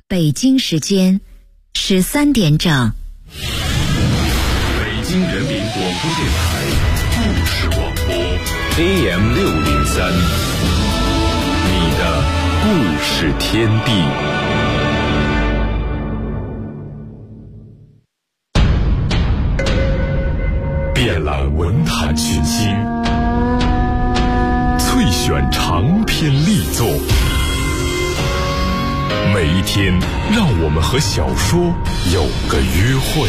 北京时间13点整。 北京人民广播电台故事广播 AM603，你的故事天地。遍览文坛群星，萃选长篇力作。每一天，让我们和小说有个约会。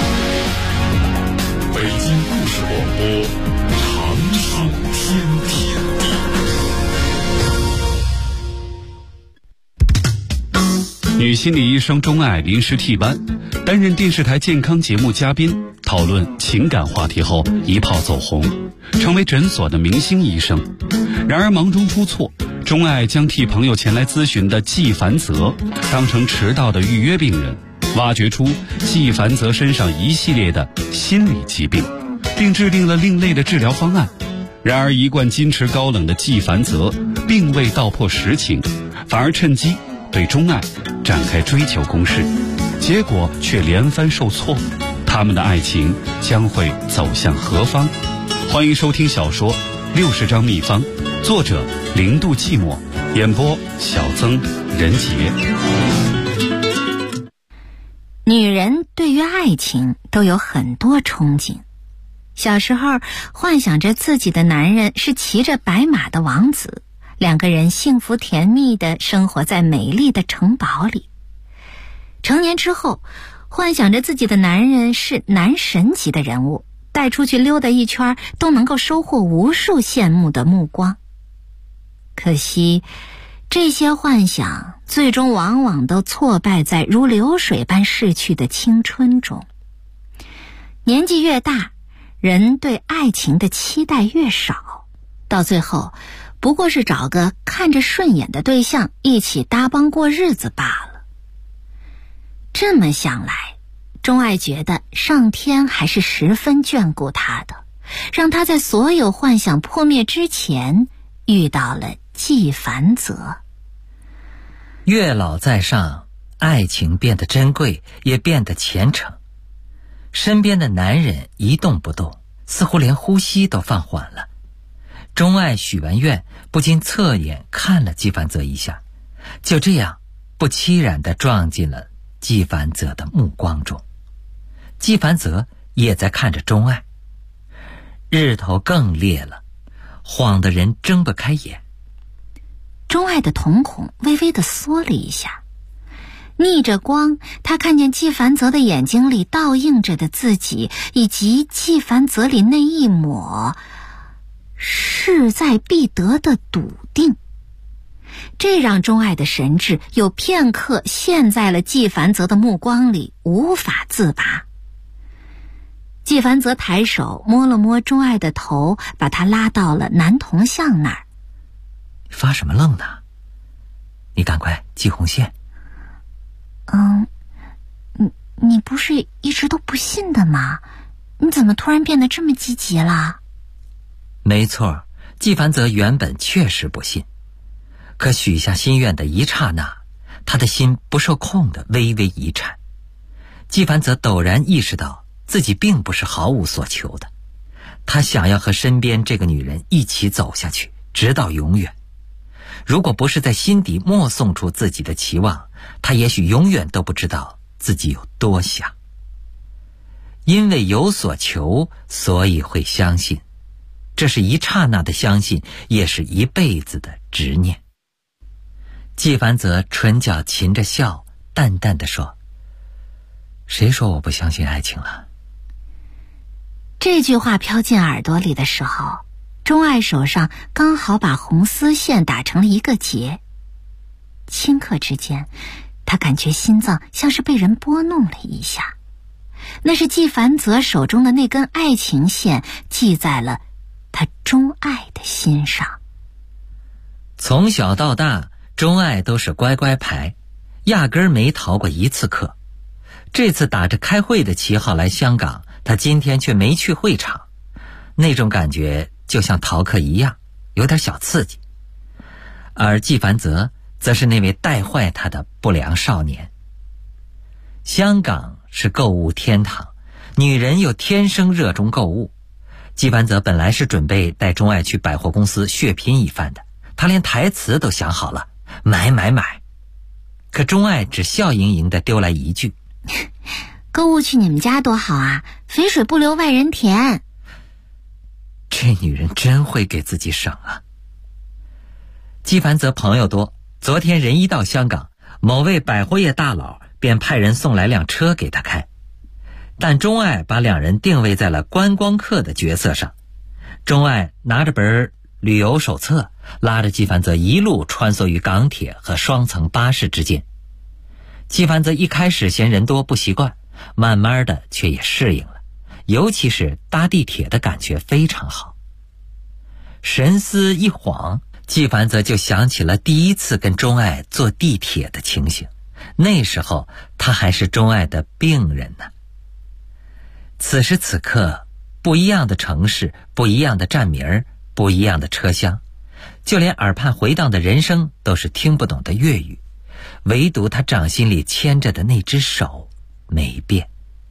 北京故事广播，长寿天地。 女心理医生钟爱临时替班，担任电视台健康节目嘉宾，讨论情感话题后一炮走红，成为诊所的明星医生。然而忙中出错，钟爱将替朋友前来咨询的纪凡泽当成迟到的预约病人，挖掘出纪凡泽身上一系列的心理疾病，并制定了另类的治疗方案。然而一贯矜持高冷的纪凡泽并未道破实情，反而趁机对钟爱展开追求攻势，结果却连番受挫。他们的爱情将会走向何方？欢迎收听小说《60张秘方》，作者0度寂寞，演播小曾、任杰。 女人对于爱情都有很多憧憬。小时候幻想着自己的男人是骑着白马的王子，两个人幸福甜蜜地生活在美丽的城堡里。成年之后，幻想着自己的男人是男神级的人物，带出去溜达一圈都能够收获无数羡慕的目光。可惜这些幻想最终往往都挫败在如流水般逝去的青春中。年纪越大，人对爱情的期待越少，到最后不过是找个看着顺眼的对象一起搭帮过日子罢了。这么想来，钟爱觉得上天还是十分眷顾他的，让他在所有幻想破灭之前遇到了纪凡泽。 月老在上，爱情变得珍贵，也变得虔诚。身边的男人一动不动，似乎连呼吸都放缓了。钟爱许完愿，不禁侧眼看了纪凡泽一下，就这样不期然地撞进了纪凡泽的目光中。纪凡泽也在看着钟爱，日头更烈了，晃得人睁不开眼。 钟爱的瞳孔微微地缩了一下，逆着光，他看见纪凡泽的眼睛里倒映着的自己，以及纪凡泽里那一抹势在必得的笃定。这让钟爱的神智有片刻陷在了纪凡泽的目光里，无法自拔。纪凡泽抬手摸了摸钟爱的头，把他拉到了男铜像那儿。 发什么愣呢？你赶快系红线。 你不是一直都不信的吗？你怎么突然变得这么积极了？ 没错，纪凡泽原本确实不信，可许下心愿的一刹那，他的心不受控地微微一颤。纪凡泽陡然意识到自己并不是毫无所求的，他想要和身边这个女人一起走下去，直到永远。如果不是在心底默诵出自己的期望，他也许永远都不知道自己有多想。因为有所求，所以会相信，这是一刹那的相信，也是一辈子的执念。纪凡泽唇角噙着笑，淡淡地说：谁说我不相信爱情了？ 这句话飘进耳朵里的时候，钟爱手上刚好把红丝线打成了一个结。顷刻之间，他感觉心脏像是被人拨弄了一下，那是纪凡泽手中的那根爱情线系在了他钟爱的心上。 从小到大，钟爱都是乖乖牌，压根儿没逃过一次课。这次打着开会的旗号来香港，他今天却没去会场，那种感觉就像逃课一样，有点小刺激。而纪凡泽则是那位带坏他的不良少年， 香港是购物天堂，女人又天生热衷购物。纪凡泽本来是准备带钟爱去百货公司血拼一番的，他连台词都想好了，买买买。可钟爱只笑盈盈地丢来一句： 购物去你们家多好啊，肥水不流外人田。 这女人真会给自己省啊。纪凡泽朋友多，昨天人一到香港，某位百货业大佬便派人送来辆车给他开。但钟爱把两人定位在了观光客的角色上。钟爱拿着本旅游手册，拉着纪凡泽一路穿梭于港铁和双层巴士之间。纪凡泽一开始嫌人多不习惯，慢慢的却也适应了，尤其是搭地铁的感觉非常好。神思一晃，纪凡泽就想起了第一次跟钟爱坐地铁的情形，那时候他还是钟爱的病人呢。此时此刻，不一样的城市，不一样的站名，不一样的车厢，就连耳畔回荡的人声都是听不懂的粤语，唯独他掌心里牵着的那只手没变。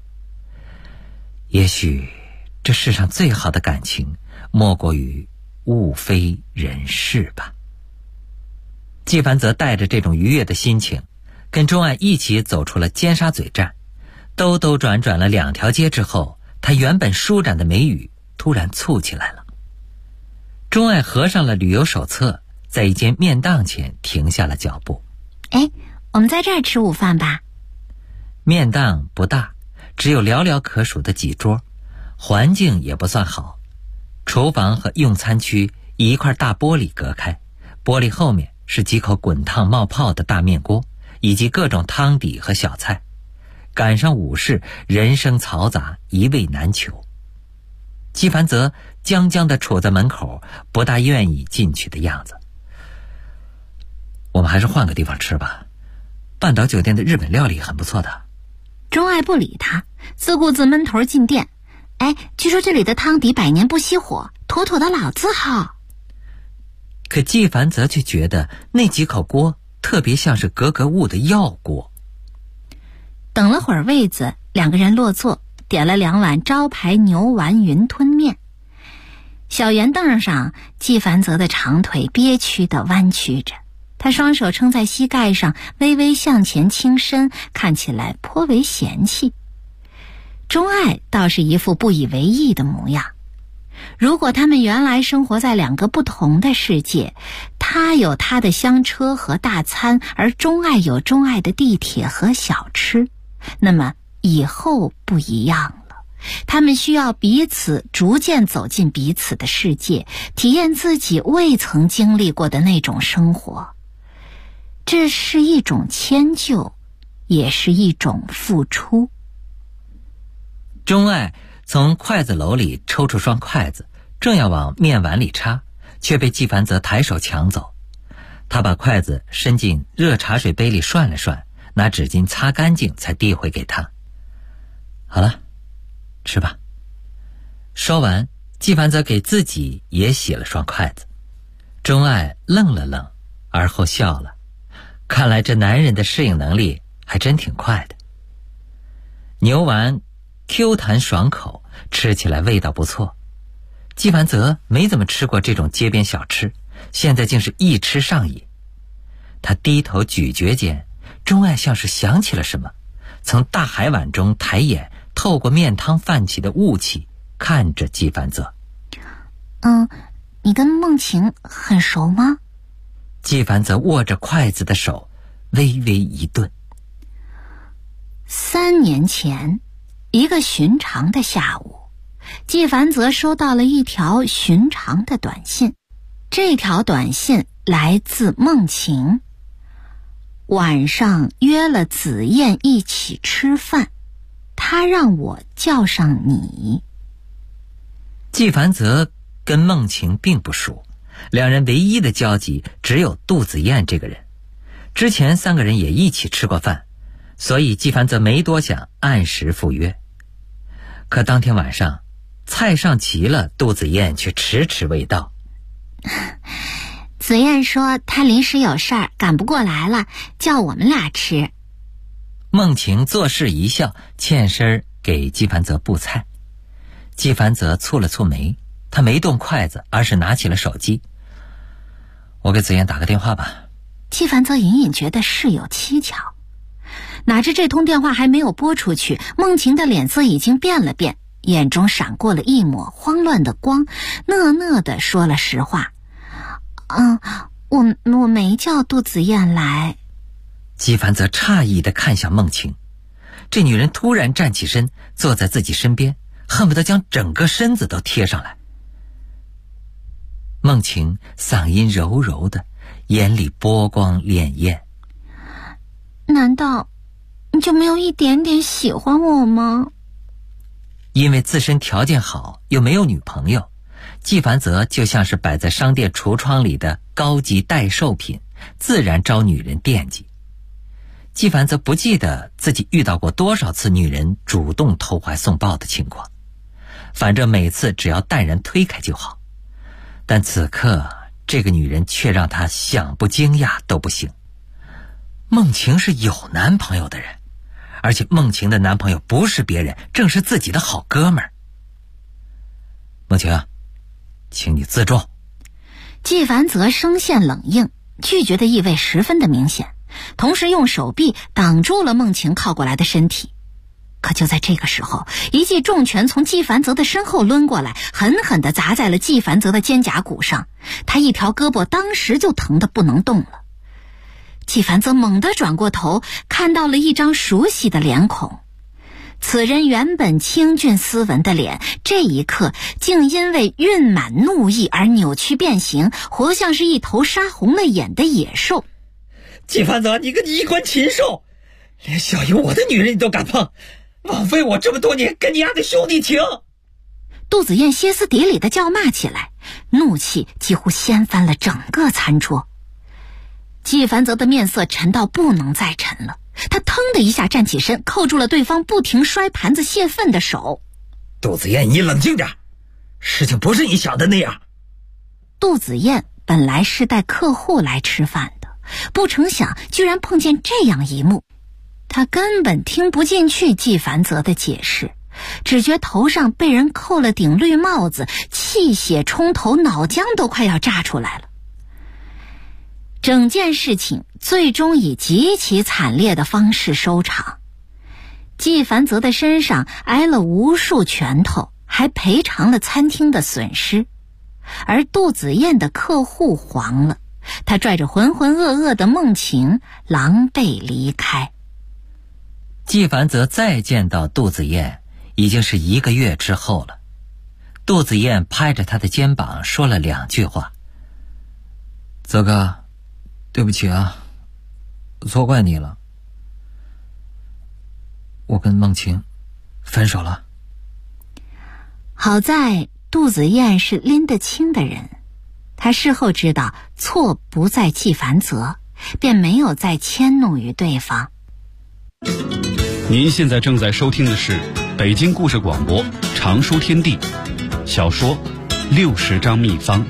也许这世上最好的感情莫过于物非人是吧。纪凡泽带着这种愉悦的心情，跟钟爱一起走出了尖沙咀站。兜兜转转了2条街之后，他原本舒展的眉宇突然蹙起来了。钟爱合上了旅游手册，在一间面档前停下了脚步。 我们在这儿吃午饭吧。 面档不大，只有寥寥可数的几桌，环境也不算好。厨房和用餐区以一块大玻璃隔开，玻璃后面是几口滚烫冒泡的大面锅，以及各种汤底和小菜。赶上午市，人声嘈杂，一味难求。纪凡泽僵僵地杵在门口，不大愿意进去的样子。我们还是换个地方吃吧，半岛酒店的日本料理很不错的。 钟爱不理他，自顾自闷头进店。据说这里的汤底百年不熄火，妥妥的老字号。 可纪凡泽却觉得那几口锅特别像是格格物的药锅。 等了会儿位子，两个人落座，点了2碗招牌牛丸云吞面。小圆凳上，纪凡泽的长腿憋屈地弯曲着，他双手撑在膝盖上，微微向前倾身，看起来颇为嫌弃。钟爱倒是一副不以为意的模样。如果他们原来生活在2个不同的世界，他有他的香车和大餐，而钟爱有钟爱的地铁和小吃，那么以后不一样了。他们需要彼此逐渐走进彼此的世界，体验自己未曾经历过的那种生活。这是一种迁就，也是一种付出。 钟爱从筷子篓里抽出双筷子，正要往面碗里插，却被纪凡泽抬手抢走。他把筷子伸进热茶水杯里涮了涮，拿纸巾擦干净才递回给他。好了，吃吧。说完，纪凡泽给自己也洗了双筷子。钟爱愣了愣，而后笑了。看来这男人的适应能力还真挺快的。牛丸 Q 弹爽口，吃起来味道不错。纪凡泽没怎么吃过这种街边小吃，现在竟是一吃上瘾。他低头咀嚼间，钟爱像是想起了什么，从大海碗中抬眼，透过面汤泛起的雾气看着纪凡泽。 你跟梦晴很熟吗？ 纪凡泽握着筷子的手微微一顿。 3年前，一个寻常的下午，纪凡泽收到了一条寻常的短信。这条短信来自梦晴，晚上约了紫燕一起吃饭，他让我叫上你。 纪凡泽跟梦晴并不熟，两人唯一的交集只有杜子燕这个人。之前3个人也一起吃过饭，所以纪凡泽没多想，按时赴约。可当天晚上，菜上齐了，杜子燕却迟迟未到。 子燕说她临时有事儿赶不过来了，叫我们俩吃。 孟晴作势一笑，欠身给纪梵泽布菜。纪梵泽蹙了蹙眉，他没动筷子，而是拿起了手机。我给子燕打个电话吧。 纪梵泽隐隐觉得事有蹊跷，哪知这通电话还没有拨出去，孟晴的脸色已经变了变，眼中闪过了一抹慌乱的光，讷讷地说了实话：我没叫杜子燕来。 纪梵泽诧异地看向孟晴，这女人突然站起身，坐在自己身边，恨不得将整个身子都贴上来。孟晴嗓音柔柔的，眼里波光潋滟。 难道你就没有一点点喜欢我吗？ 因为自身条件好，又没有女朋友，纪梵泽就像是摆在商店橱窗里的高级待售品，自然招女人惦记。纪梵泽不记得自己遇到过多少次女人主动投怀送抱的情况，反正每次只要淡然推开就好。但此刻这个女人却让他想不惊讶都不行。孟晴是有男朋友的人，而且孟晴的男朋友不是别人，正是自己的好哥们儿。孟晴，请你自重。 纪梵泽声线冷硬，拒绝的意味十分的明显，同时用手臂挡住了孟晴靠过来的身体。可就在这个时候，一记重拳从纪梵泽的身后抡过来，狠狠地砸在了纪梵泽的肩胛骨上，他一条胳膊当时就疼得不能动了。纪梵泽猛地转过头，看到了一张熟悉的脸孔。此人原本清俊斯文的脸，这一刻竟因为蕴满怒意而扭曲变形，活像是一头杀红了眼的野兽。 纪梵泽，你个衣冠禽兽，连小于我的女人你都敢碰，枉费我这么多年跟你丫的兄弟情！ 杜子燕歇斯底里地叫骂起来，怒气几乎掀翻了整个餐桌。纪梵泽的面色沉到不能再沉了，他腾的一下站起身，扣住了对方不停摔盘子泄愤的手。 杜子燕，你冷静点，事情不是你想的那样。 杜子燕本来是带客户来吃饭的，不成想居然碰见这样一幕。他根本听不进去纪梵泽的解释，只觉头上被人扣了顶绿帽子，气血冲头，脑浆都快要炸出来了。整件事情最终以极其惨烈的方式收场。纪梵泽的身上挨了无数拳头，还赔偿了餐厅的损失，而杜子燕的客户黄了，他拽着浑浑噩噩的孟晴狼狈离开。 纪梵泽再见到杜子燕已经是1个月之后了。杜子燕拍着他的肩膀说了2句话：泽哥，对不起啊，错怪你了，我跟孟晴分手了。 好在杜子燕是拎得清的人，他事后知道错不在纪梵泽，便没有再迁怒于对方。 您现在正在收听的是北京故事广播长书天地小说60章秘方。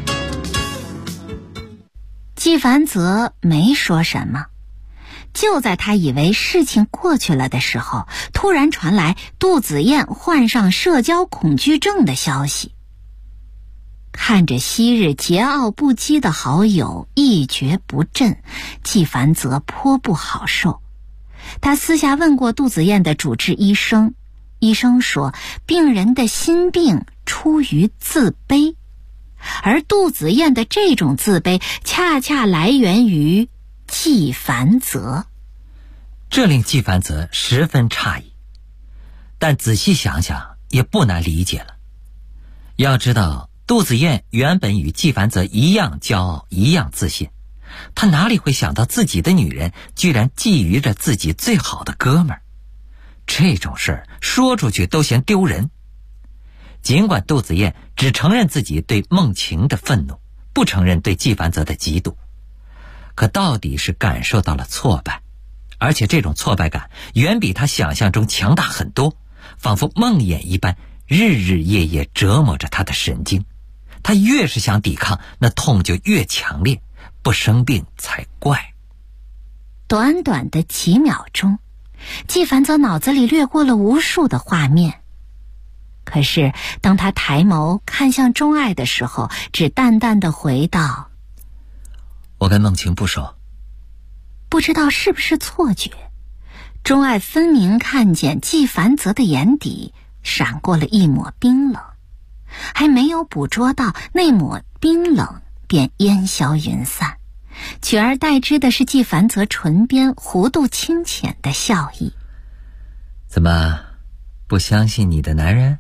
纪梵泽没说什么，就在他以为事情过去了的时候，突然传来杜子燕患上社交恐惧症的消息。看着昔日桀骜不羁的好友一蹶不振，纪梵泽颇不好受。他私下问过杜子燕的主治医生，医生说病人的心病出于自卑，而杜子燕的这种自卑恰恰来源于纪梵泽。 这令纪梵泽十分诧异，但仔细想想也不难理解了。要知道，杜子燕原本与纪梵泽一样骄傲，一样自信，他哪里会想到自己的女人居然觊觎着自己最好的哥们儿？这种事儿说出去都嫌丢人。尽管杜子燕只承认自己对孟晴的愤怒，不承认对纪梵泽的嫉妒，可到底是感受到了挫败，而且这种挫败感远比他想象中强大很多，仿佛梦魇一般，日日夜夜折磨着他的神经。他越是想抵抗，那痛就越强烈，不生病才怪。 短短的几秒钟， 纪凡泽脑子里掠过了无数的画面。可是当他抬眸看向钟爱的时候，只淡淡地回道： 我跟梦晴不熟。 不知道是不是错觉，钟爱分明看见纪凡泽的眼底闪过了一抹冰冷，还没有捕捉到那抹冰冷便烟消云散，取而代之的是纪凡泽唇边弧度清浅的笑意。 怎么不相信你的男人？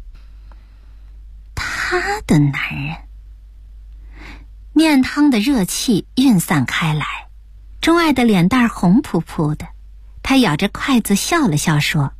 他的男人。面汤的热气晕散开来，钟爱的脸蛋红扑扑的，他咬着筷子笑了笑说：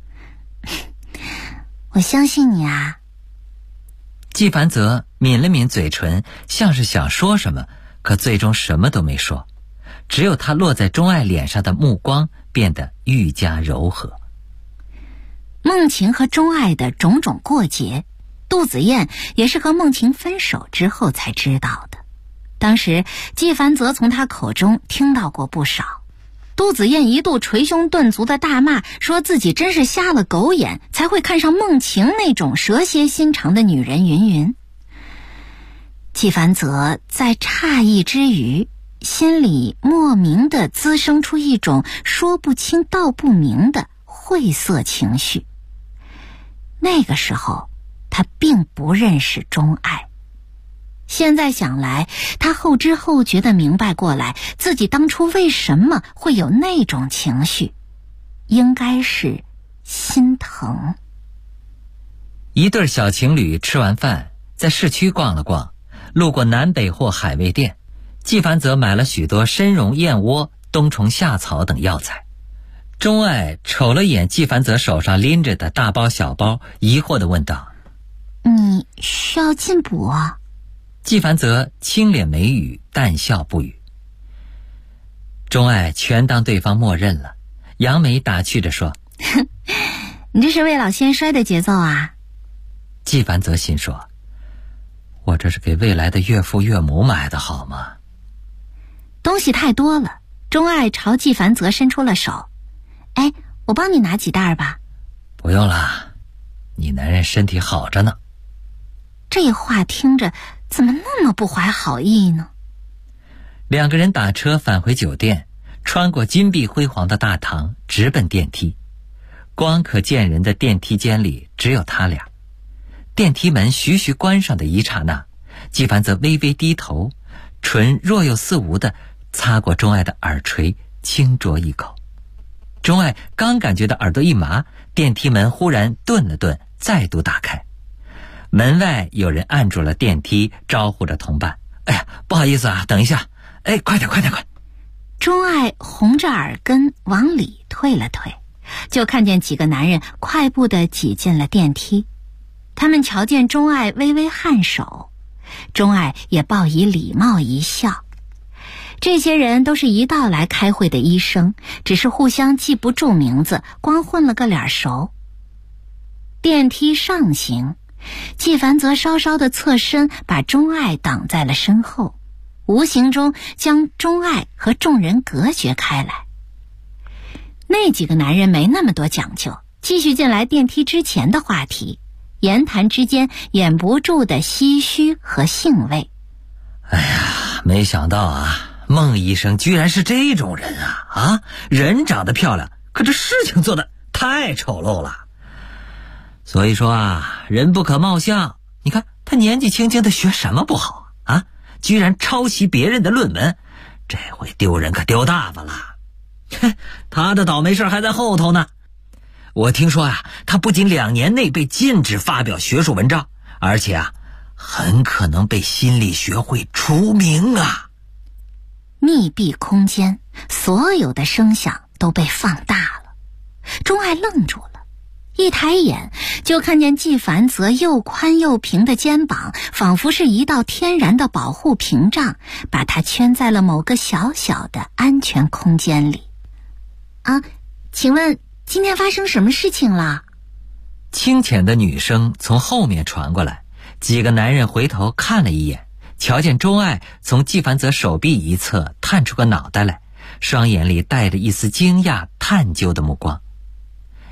我相信你啊。 纪凡泽抿了抿嘴唇，像是想说什么，可最终什么都没说，只有他落在钟爱脸上的目光变得愈加柔和。 梦晴和钟爱的种种过节，杜子燕也是和梦晴分手之后才知道的。当时纪凡泽从他口中听到过不少，杜子燕一度捶胸顿足的大骂，说自己真是瞎了狗眼，才会看上梦晴那种蛇蝎心肠的女人云云。纪凡泽在诧异之余，心里莫名地滋生出一种说不清道不明的晦涩情绪。那个时候他并不认识钟爱，现在想来，他后知后觉地明白过来，自己当初为什么会有那种情绪，应该是心疼。 一对小情侣吃完饭，在市区逛了逛，路过南北货海味店，纪凡泽买了许多参茸、燕窝、冬虫夏草等药材。钟爱瞅了眼纪凡泽手上拎着的大包小包，疑惑地问道： 你需要进补啊？ 纪凡泽轻脸没语，淡笑不语。钟爱全当对方默认了，扬眉打趣着说： 你这是未老先衰的节奏啊。 纪凡泽心说：我这是给未来的岳父岳母买的好吗？ 东西太多了，钟爱朝纪凡泽伸出了手：哎，我帮你拿几袋吧。 不用啦，你男人身体好着呢。 这话听着怎么那么不怀好意呢？ 两个人打车返回酒店，穿过金碧辉煌的大堂，直奔电梯。光可见人的电梯间里只有他俩。电梯门徐徐关上的一刹那，纪凡泽微微低头，唇若有似无地擦过钟爱的耳垂，轻啄一口。钟爱刚感觉到耳朵一麻，电梯门忽然顿了顿，再度打开。门外有人按住了电梯，招呼着同伴：哎呀，不好意思啊，等一下。哎，快点。 钟爱红着耳根往里退了退，就看见几个男人快步地挤进了电梯。他们瞧见钟爱微微颔首，钟爱也报以礼貌一笑。这些人都是一道来开会的医生，只是互相记不住名字，光混了个脸熟。电梯上行，纪凡泽稍稍的侧身，把钟爱挡在了身后，无形中将钟爱和众人隔绝开来。那几个男人没那么多讲究，继续进来电梯之前的话题，言谈之间掩不住的唏嘘和兴味。 哎呀，没想到啊，孟医生居然是这种人啊！人长得漂亮，可这事情做得太丑陋了。所以说啊，人不可貌相。你看他年纪轻轻的学什么不好啊？居然抄袭别人的论文，这回丢人可丢大发了。他的倒霉事还在后头呢。我听说啊，他不仅2年内被禁止发表学术文章，而且啊，很可能被心理学会除名啊。 密闭空间，所有的声响都被放大了。钟爱愣住了，一抬眼就看见纪凡泽又宽又平的肩膀，仿佛是一道天然的保护屏障，把他圈在了某个小小的安全空间里。啊，请问今天发生什么事情了？ 清浅的女声从后面传过来，几个男人回头看了一眼，瞧见钟爱从纪凡泽手臂一侧探出个脑袋来，双眼里带着一丝惊讶探究的目光。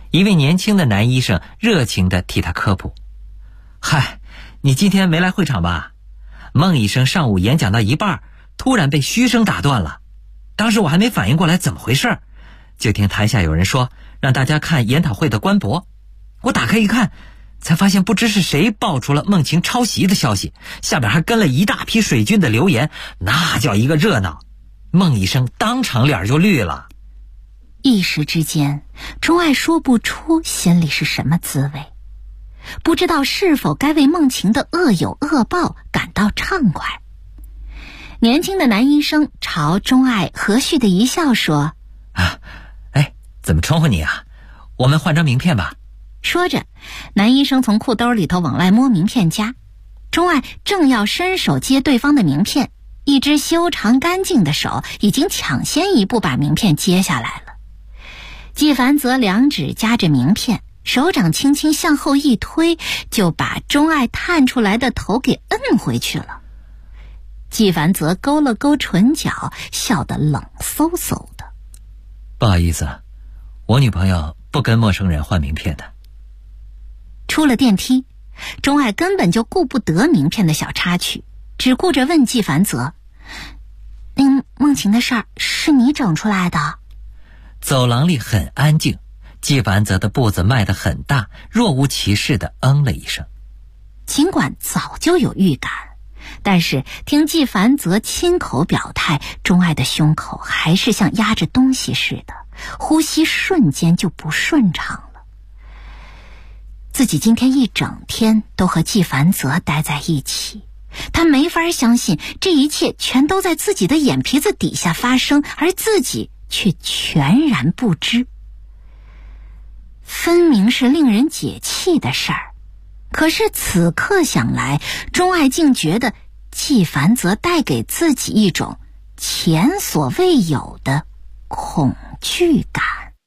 一位年轻的男医生热情地替他科普：嗨，你今天没来会场吧？孟医生上午演讲到一半，突然被嘘声打断了。当时我还没反应过来怎么回事，就听台下有人说让大家看研讨会的官博。我打开一看，才发现不知是谁爆出了孟晴抄袭的消息，下边还跟了一大批水军的留言，那叫一个热闹。孟医生当场脸就绿了。 一时之间，钟爱说不出心里是什么滋味，不知道是否该为孟晴的恶有恶报感到畅快。年轻的男医生朝钟爱和煦的一笑说： 怎么称呼你啊？我们换张名片吧。 说着，男医生从裤兜里头往外摸名片夹，钟爱正要伸手接对方的名片，一只修长干净的手已经抢先一步把名片接下来了。纪凡则两指夹着名片，手掌轻轻向后一推，就把钟爱探出来的头给摁回去了。纪凡则勾了勾唇角，笑得冷飕飕的。 不好意思，我女朋友不跟陌生人换名片的。 出了电梯，钟爱根本就顾不得名片的小插曲，只顾着问纪凡则：孟晴的事儿是你整出来的？ 走廊里很安静，纪凡则的步子迈得很大，若无其事地了一声。 尽管早就有预感，但是听纪凡则亲口表态，钟爱的胸口还是像压着东西似的，呼吸瞬间就不顺畅了。自己今天一整天都和纪凡则待在一起，他没法相信这一切全都在自己的眼皮子底下发生，而自己却全然不知。分明是令人解气的事儿，可是此刻想来，钟爱竟觉得纪凡则带给自己一种前所未有的恐惧感。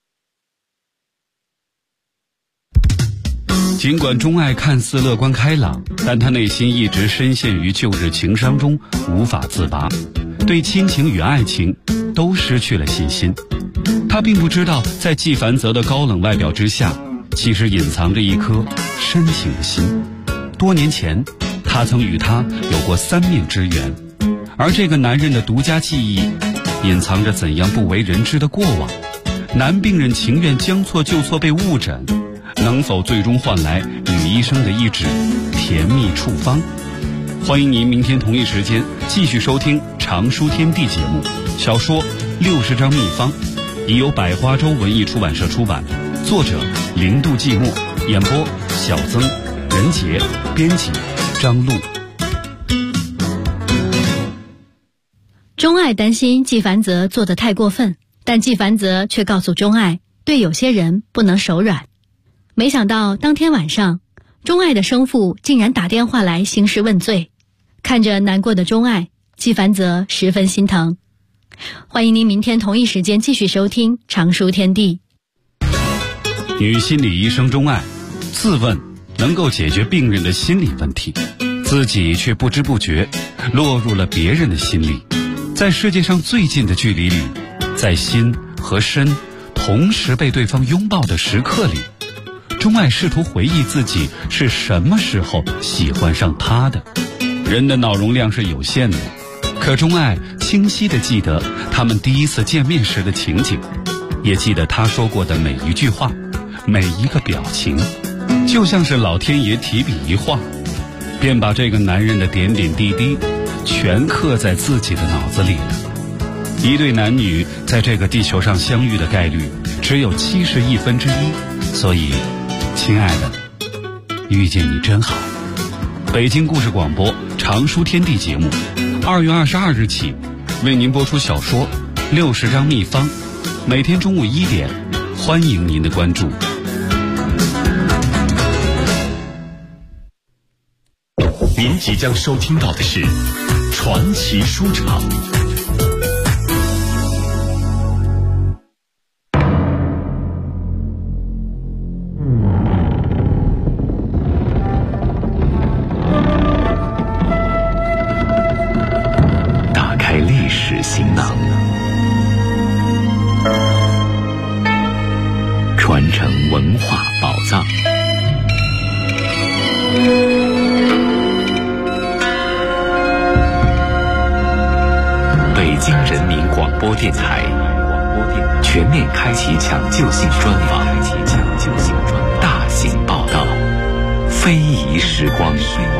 尽管钟爱看似乐观开朗，但他内心一直深陷于旧日情伤中无法自拔，对亲情与爱情都失去了信心。他并不知道，在纪凡则的高冷外表之下，其实隐藏着一颗深情的心。多年前，他曾与他有过3面之缘，而这个男人的独家记忆，隐藏着怎样不为人知的过往。男病人情愿将错就错被误诊，能否最终换来女医生的一纸甜蜜处方？欢迎您明天同一时间继续收听《常书天地》节目，小说60张秘方，已由百花洲文艺出版社出版，作者零度寂寞，演播小曾、任杰，编辑张璐。 钟爱担心纪凡则做得太过分，但纪凡则却告诉钟爱，对有些人不能手软。没想到当天晚上，钟爱的生父竟然打电话来兴师问罪。看着难过的钟爱，纪凡则十分心疼。欢迎您明天同一时间继续收听《常书天地》。 女心理医生钟爱自问能够解决病人的心理问题，自己却不知不觉落入了别人的心里。在世界上最近的距离里，在心和身同时被对方拥抱的时刻里，钟爱试图回忆自己是什么时候喜欢上他的。人的脑容量是有限的，可钟爱清晰地记得他们第一次见面时的情景，也记得他说过的每一句话，每一个表情，就像是老天爷提笔一画，便把这个男人的点点滴滴全刻在自己的脑子里了。一对男女在这个地球上相遇的概率只有1/71，所以亲爱的，遇见你真好。北京故事广播常书天地节目2月22日起为您播出小说60张秘方，每天中午1点，欢迎您的关注。 您即将收听到的是传奇书场。打开历史行囊，传传承文化宝藏。北京人民广播电台全面开启抢救性专访，大型报道，非遗时光。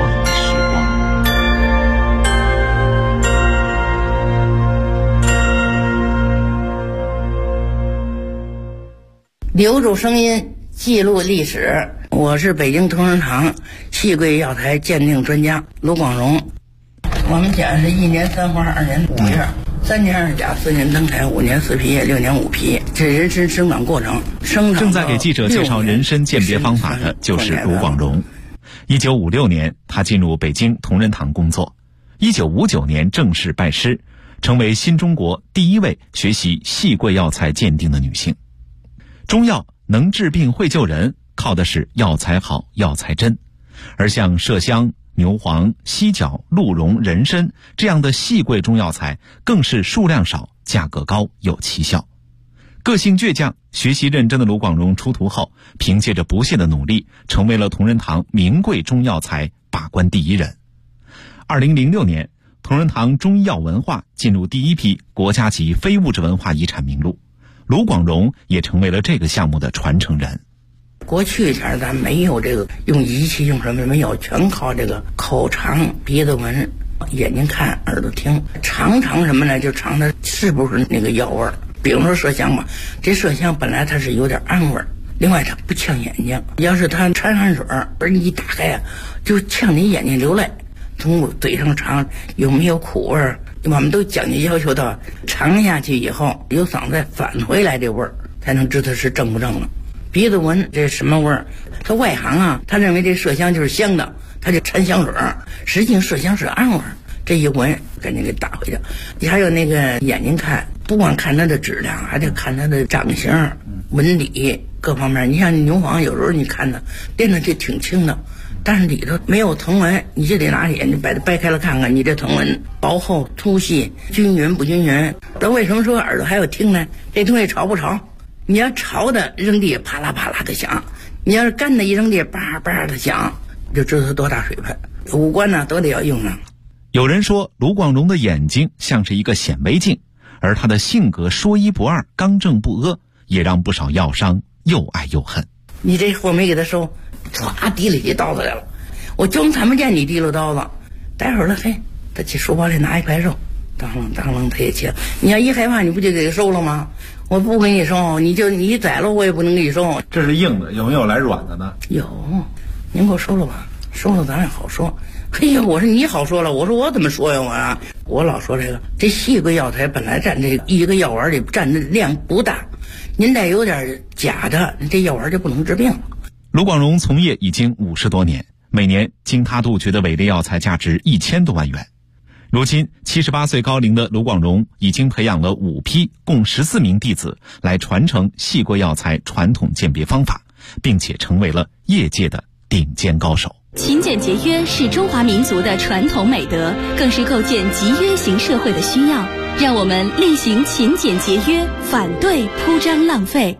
留住声音，记录历史。我是北京同仁堂戏桂药材鉴定专家卢广荣。我们家是1年3花2年5月，3年2甲4年登台5年4皮6年5皮，这人参生长过程。 正在给记者介绍人参鉴别方法的就是卢广荣。1956年，他进入北京同仁堂工作。1959年正式拜师，成为新中国第一位学习戏桂药材鉴定的女性。中药能治病会救人，靠的是药材好药材真，而像麝香、牛黄、犀角、鹿茸、人参这样的细贵中药材更是数量少、价格高、有奇效。个性倔强、学习认真的卢广荣出徒后，凭借着不懈的努力，成为了同仁堂名贵中药材把关第一人。2006年，同仁堂中医药文化进入第一批国家级非物质文化遗产名录，卢广荣也成为了这个项目的传承人。 过去前咱没有这个用仪器用什么没有，全靠这个口尝、鼻子闻、眼睛看、耳朵听，尝什么呢？就尝它是不是那个药味儿。比如说麝香吧，这麝香本来它是有点暗味儿，另外它不呛眼睛。要是它掺汗水，不是你一打开啊，就呛你眼睛流泪。从嘴上尝有没有苦味儿，我们都讲究要求到尝下去以后由嗓子再返回来这味儿，才能知道是正不正了。鼻子闻这什么味儿？他外行啊，他认为这麝香就是香的，他就掺香水，实际上麝香是暗味儿。这一闻赶紧给打回去。你还有那个眼睛看，不光看它的质量，还得看它的长形、纹理各方面。你像牛黄，有时候你看它练的这挺轻的，但是里头没有藤纹，你就得拿眼睛把它掰开了看看，你这藤纹薄厚、粗细、均匀不均匀。那为什么说耳朵还有听呢？这东西潮不潮？你要潮的扔地啪啦啪啦的响，你要是干的一扔地叭叭的响，就知道它多大水分。五官呢都得要用上。 有人说卢广荣的眼睛像是一个显微镜，而他的性格说一不二、刚正不阿，也让不少药商又爱又恨。 你这货没给他收，唰提里起刀子来了，我就看不见你提溜刀子。待会儿了，嘿，他去书包里拿一块肉，当啷他也切。你要一害怕，你不就给他收了吗？我不给你收，你宰了我也不能给你收。 这是硬的，有没有来软的呢？ 有，您给我收了吧，收了咱也好说。嘿呀，我说你好说了，我说我怎么说呀我老说这细桂药材本来占这一个药丸里占的量不大，您再有点假的，这药丸就不能治病了。 卢广荣从业已经50多年，每年经他杜绝的伪劣药材价值1000多万元。如今78岁高龄的卢广荣已经培养了5批共14名弟子来传承细桂药材传统鉴别方法，并且成为了业界的顶尖高手。 勤俭节约是中华民族的传统美德，更是构建集约型社会的需要。让我们厉行勤俭节约，反对铺张浪费。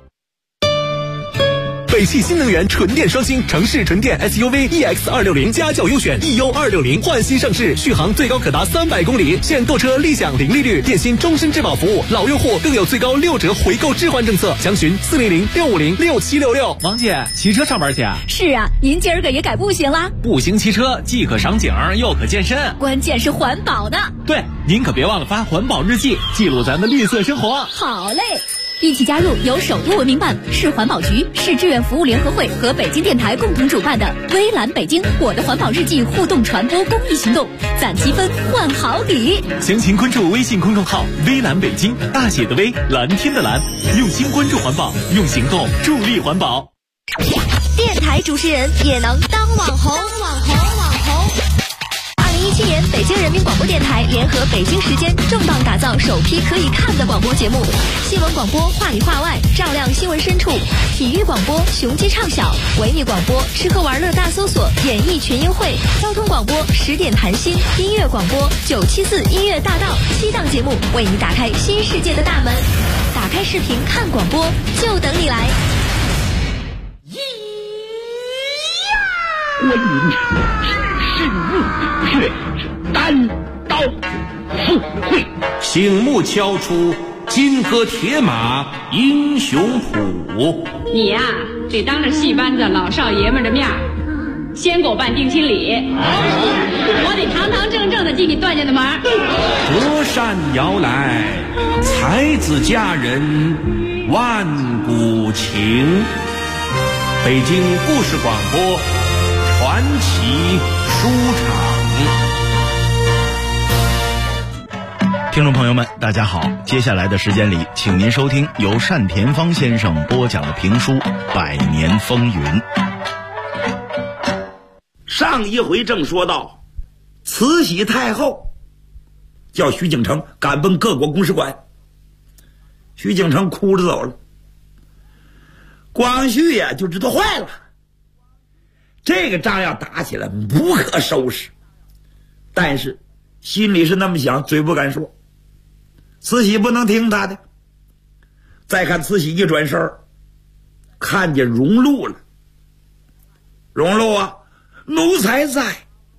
北汽新能源纯电双星城市纯电 SUV EX260家轿优选 EU260换新上市，续航最高可达300公里，现购车立享零利率，电信终身质保服务，老用户更有最高6折回购置换政策，详询400-650-6766。 王姐，骑车上班去？ 是啊，您今儿个也改步行啦？ 步行骑车既可赏景又可健身， 关键是环保的。 对，您可别忘了发环保日记，记录咱的绿色生活。 好嘞。一起加入由首都文明办、市环保局、市志愿服务联合会和北京电台共同主办的微蓝北京我的环保日记互动传播公益行动，攒积分换好礼。 详情关注微信公众号微蓝北京，大写的微，蓝天的蓝，用心关注环保，用行动助力环保。 电台主持人也能当网红。2017年，北京人民广播电台联合北京时间重磅打造首批可以看的广播节目：新闻广播话里话外，照亮新闻深处；体育广播雄鸡唱晓；文艺广播吃喝玩乐大搜索，演艺群英会；交通广播10点谈心；音乐广播974音乐大道。7档节目为你打开新世界的大门。打开视频看广播，就等你来。 我云只是怒，却是单刀赴会。 醒目敲出金戈铁马英雄谱。 你呀，得当着戏班子老少爷们的面先给我办定亲礼，我得堂堂正正的进你段家的门。 隔山摇来，才子佳人万古情。北京故事广播传奇书场。听众朋友们，大家好，接下来的时间里，请您收听由单田芳先生播讲的评书《百年风云》。 上一回正说到，慈禧太后叫徐景成赶奔各国公使馆，徐景成哭着走了。光绪呀就知道坏了，这个仗要打起来不可收拾，但是心里是那么想，嘴不敢说。慈禧不能听他的。再看慈禧一转身，看见荣禄了。荣禄啊，奴才在。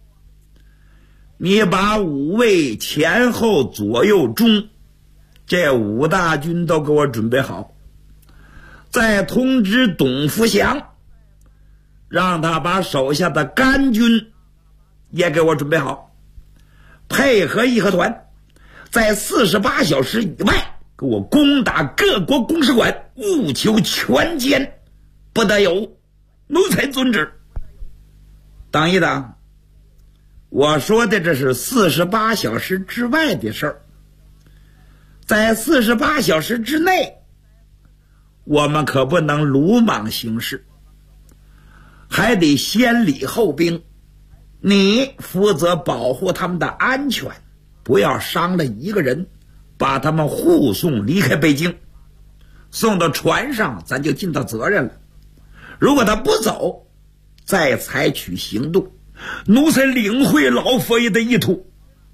你把5位前后左右中这5大军都给我准备好，再通知董福祥，让他把手下的甘军也给我准备好，配合义和团，在48小时以外给我攻打各国公使馆，务求全歼，不得有奴才遵旨。等一等，我说的这是48小时之外的事儿，在48小时之内我们可不能鲁莽行事，还得先礼后兵。你负责保护他们的安全，不要伤了一个人，把他们护送离开北京，送到船上咱就尽到责任了。如果他不走，再采取行动，奴才领会老佛爷的意图。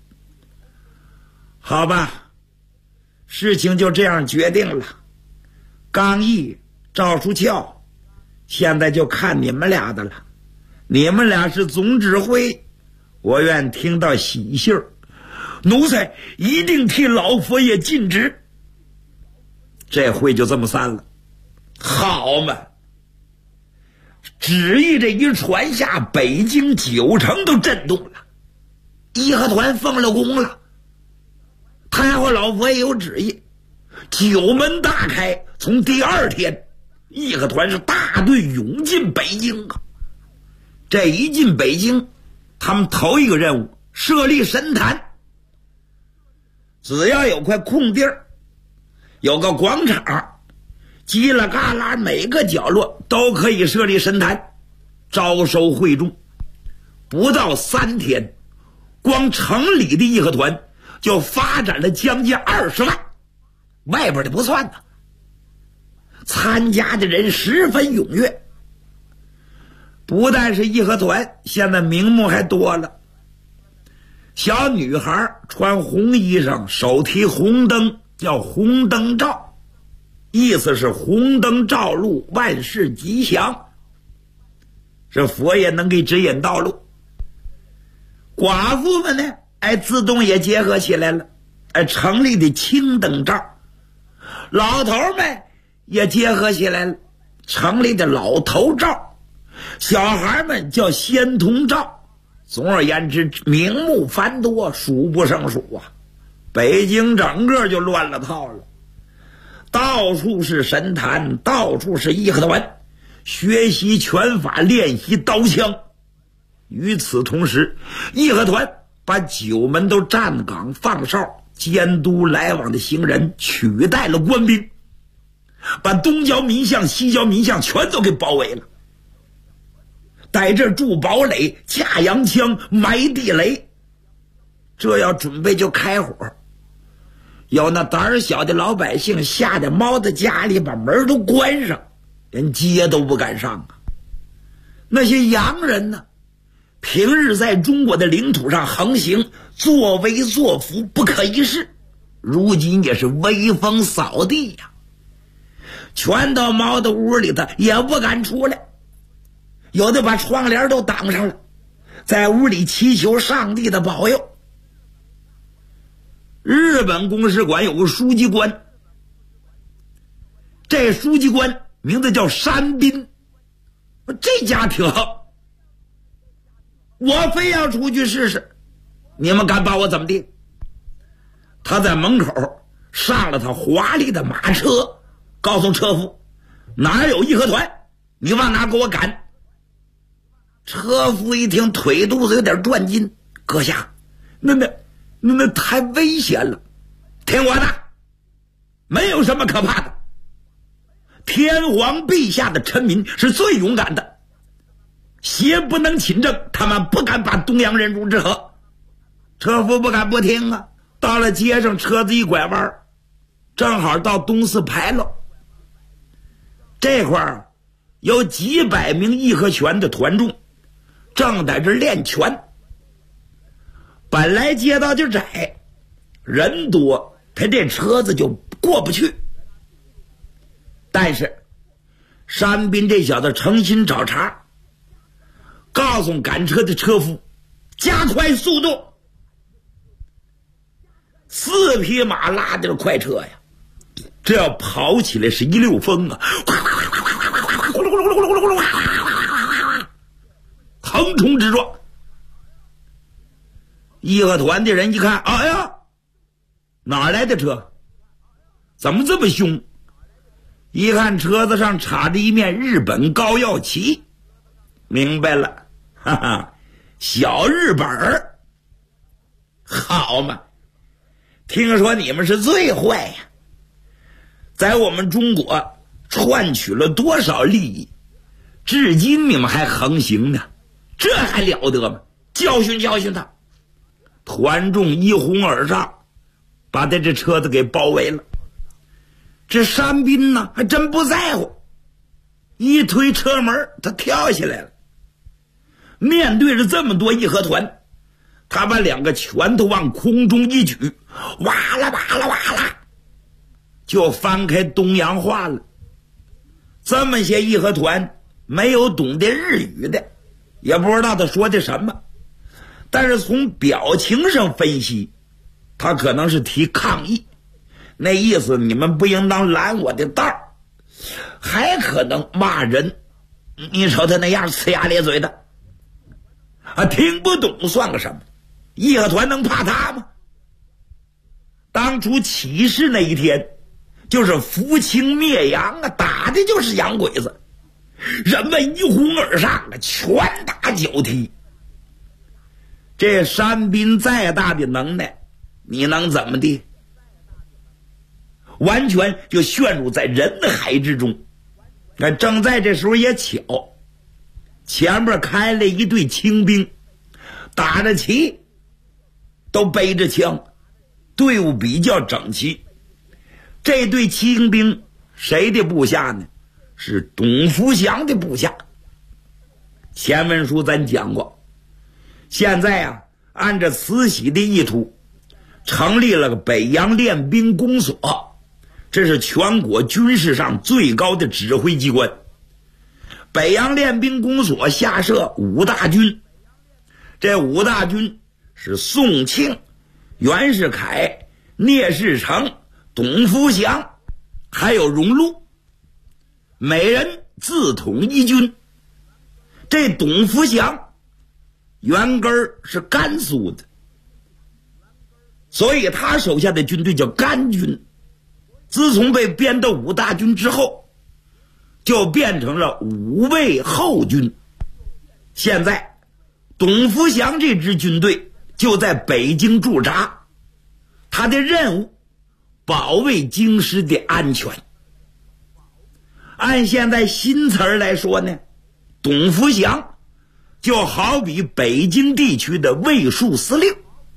好吧，事情就这样决定了。刚毅、赵书翘，现在就看你们俩的了。你们俩是总指挥，我愿听到喜信儿，奴才一定替老佛爷尽职。这会就这么散了。好嘛，旨意这一传下，北京9城都震动了。义和团奉了公了，太后老佛爷有旨意，9门大开。从第2天，义和团是大队涌进北京啊！这一进北京，他们头一个任务设立神坛。只要有块空地儿，有个广场，犄了旮旯每个角落都可以设立神坛，招收会众。不到3天，光城里的义和团就发展了将近20万，外边的不算呢。参加的人十分踊跃，不但是义和团，现在名目还多了。小女孩穿红衣裳，手提红灯，叫红灯照，意思是红灯照路，万事吉祥，是佛爷能给指引道路。寡妇们呢，自动也结合起来了，城里的青灯照。老头们也结合起来了，城里的老头照。小孩们叫仙童照。总而言之，名目繁多，数不胜数啊！北京整个就乱了套了，到处是神坛，到处是义和团，学习拳法，练习刀枪。与此同时，义和团把9门都站岗放哨，监督来往的行人，取代了官兵，把东郊民巷、西郊民巷全都给包围了。在这筑堡垒，架洋枪，埋地雷，这要准备就开火。有那胆儿小的老百姓吓得猫在家里把门都关上，连街都不敢上啊。那些洋人呢，平日在中国的领土上横行，作威作福，不可一世，如今也是威风扫地呀，全都猫到屋里头，也不敢出来。 有的把窗帘都挡上了，在屋里祈求上帝的保佑。日本公使馆有个书记官，这书记官名字叫山滨，这家挺好，我非要出去试试，你们敢把我怎么地？他在门口上了他华丽的马车，告诉车夫哪有义和团，你往哪给我赶。车夫一听腿肚子有点转筋，阁下那太危险了，听我的，没有什么可怕的，天皇陛下的臣民是最勇敢的，邪不能侵正，他们不敢把东洋人入之河。车夫不敢不听啊。到了街上，车子一拐弯，正好到东四牌楼这块儿，有几百名义和拳的团众正在这练拳。本来街道就窄，人多，他这车子就过不去。但是山滨这小子诚心找茬，告诉赶车的车夫加快速度。4匹马拉着快车呀，这要跑起来是一溜风啊，横冲直撞。义和团的人一看，哎呀，哪来的车？怎么这么凶？一看车子上插着一面日本高耀旗，明白了，哈哈，小日本儿，好嘛！听说你们是最坏呀，在我们中国赚取了多少利益，至今你们还横行呢，这还了得吗？教训教训他。团众一哄而上，把他这车子给包围了。这山滨呢还真不在乎，一推车门他跳下来了。面对着这么多义和团，他把2个拳头往空中一举，哇啦哇啦哇啦，就翻开东洋话了。这么些义和团没有懂得日语的，也不知道他说的什么，但是从表情上分析，他可能是提抗议，那意思你们不应当拦我的道，还可能骂人。你瞅他那样呲牙咧嘴的啊，听不懂算个什么？义和团能怕他吗？当初起事那一天，就是扶清灭洋啊，打的就是洋鬼子，人们一哄而上啊，拳打脚踢。这山滨再大的能耐，你能怎么地？完全就陷入在人海之中。正在这时候也巧，前面开了一队清兵，打着旗，都背着枪，队伍比较整齐。这队清兵谁的部下呢？是董福祥的部下。前文书咱讲过，现在啊，按照慈禧的意图，成立了个北洋练兵公所，这是全国军事上最高的指挥机关。北洋练兵公所下设5大军，这5大军是宋庆、袁世凯、聂士成、董福祥，还有荣禄，每人自统一军。这董福祥原根是甘肃的，所以他手下的军队叫甘军。自从被编到5大军之后，就变成了5卫后军。现在董福祥这支军队就在北京驻扎，他的任务保卫京师的安全。按现在新词儿来说呢，董福祥就好比北京地区的卫戍司令，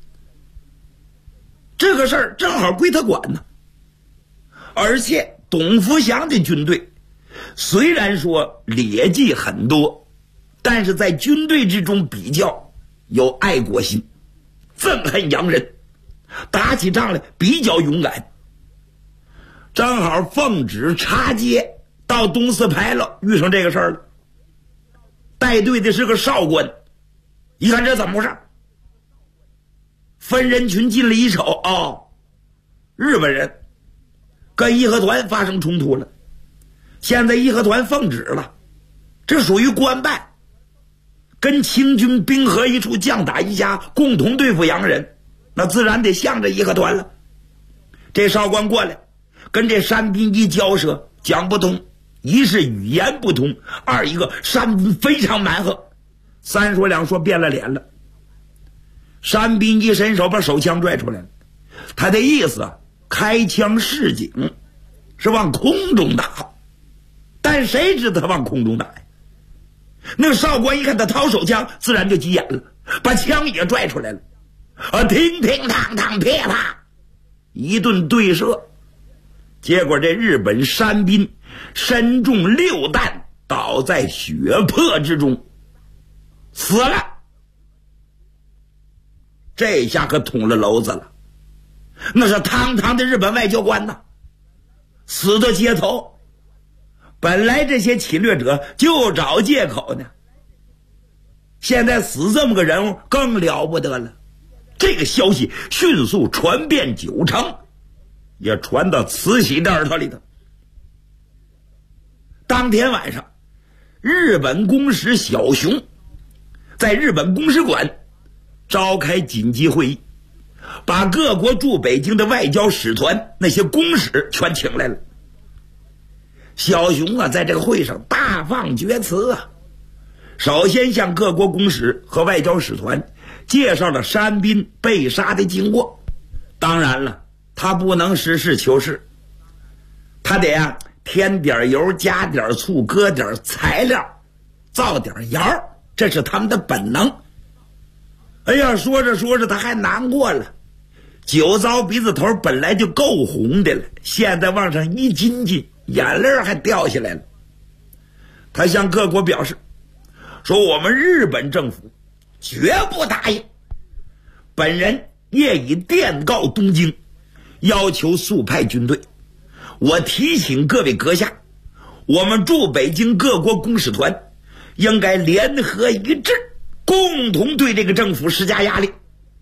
这个事儿正好归他管呢。而且董福祥的军队虽然说劣迹很多，但是在军队之中比较有爱国心，憎恨洋人，打起仗来比较勇敢。正好奉旨插街到东四牌楼，遇上这个事儿了。 带队的是个少官，一看这怎么回事，分人群进来一瞅，哦，日本人跟义和团发生冲突了，现在义和团奉旨了，这属于官办，跟清军兵合一处，将打一家，共同对付洋人，那自然得向着义和团了。这少官过来跟这山宾一交涉，讲不通，一是语言不通，二一个山宾非常蛮横，三说两说变了脸了。山宾一伸手把手枪拽出来了，他的意思开枪示警，是往空中打，但谁知道他往空中打呀？那个少官一看他掏手枪，自然就急眼了，把枪也拽出来了，叮叮当当噼啪一顿对射，结果这日本山宾身中6弹，倒在血泊之中死了。这下可捅了娄子了，那是堂堂的日本外交官呐，死到街头。本来这些侵略者就找借口呢，现在死这么个人物更了不得了。这个消息迅速传遍9城，也传到慈禧的耳朵里头。当天晚上，日本公使小熊在日本公使馆召开紧急会议，把各国驻北京的外交使团那些公使全请来了。小熊啊，在这个会上大放厥词啊，首先向各国公使和外交使团介绍了山宾被杀的经过。当然了，他不能实事求是，他得添点油，加点醋，搁点材料，造点谣，这是他们的本能。哎呀，说着说着他还难过了，酒糟鼻子头本来就够红的了，现在往上一浸浸，眼泪还掉下来了。他向各国表示说，我们日本政府绝不答应，本人业已电告东京，要求速派军队。我提醒各位阁下，我们驻北京各国公使团应该联合一致，共同对这个政府施加压力。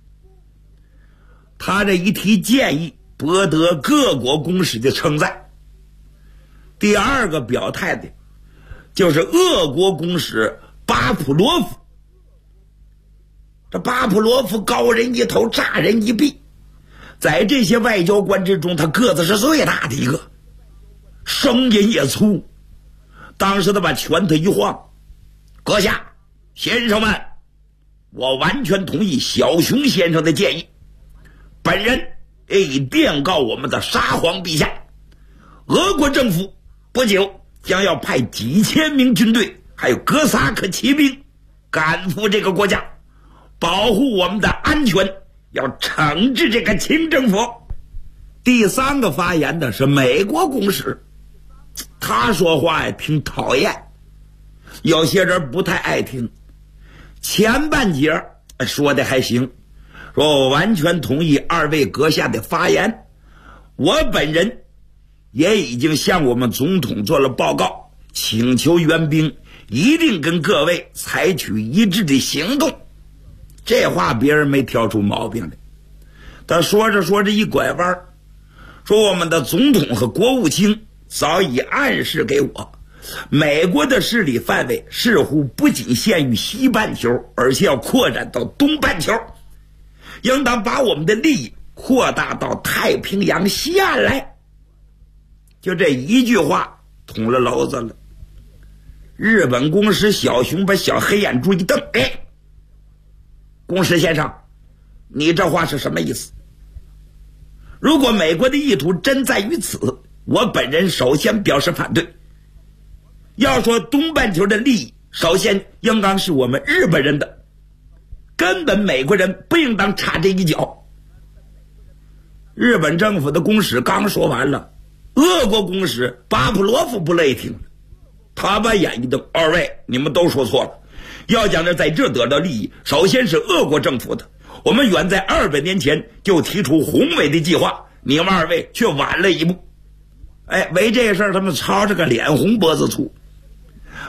他这一提建议，博得各国公使的称赞。第二个表态的就是俄国公使巴甫罗夫。这巴甫罗夫高人一头，炸人一臂，在这些外交官之中，他个子是最大的一个，声音也粗。当时他把拳头一晃，阁下先生们，我完全同意小熊先生的建议，本人已电告我们的沙皇陛下，俄国政府不久将要派几千名军队还有哥萨克骑兵赶赴这个国家，保护我们的安全，要惩治这个清政府。第三个发言的是美国公使，他说话呀挺讨厌，有些人不太爱听。前半截说的还行，说我完全同意二位阁下的发言，我本人也已经向我们总统做了报告，请求援兵一定跟各位采取一致的行动。这话别人没挑出毛病来。他说着说着一拐弯，说我们的总统和国务卿早已暗示给我，美国的势力范围似乎不仅限于西半球，而且要扩展到东半球，应当把我们的利益扩大到太平洋西岸来。就这一句话捅了娄子了。日本公使小熊把小黑眼珠一瞪，公使先生，你这话是什么意思？如果美国的意图真在于此，我本人首先表示反对。要说东半球的利益，首先应当是我们日本人的，根本美国人不应当插这一脚。日本政府的公使刚说完了，俄国公使巴甫罗夫不乐意听了，他把眼一瞪，二位你们都说错了，要讲的在这得到利益，首先是俄国政府的，我们远在200年前就提出宏伟的计划，你们二位却晚了一步。为这事儿他们吵着个脸红脖子粗。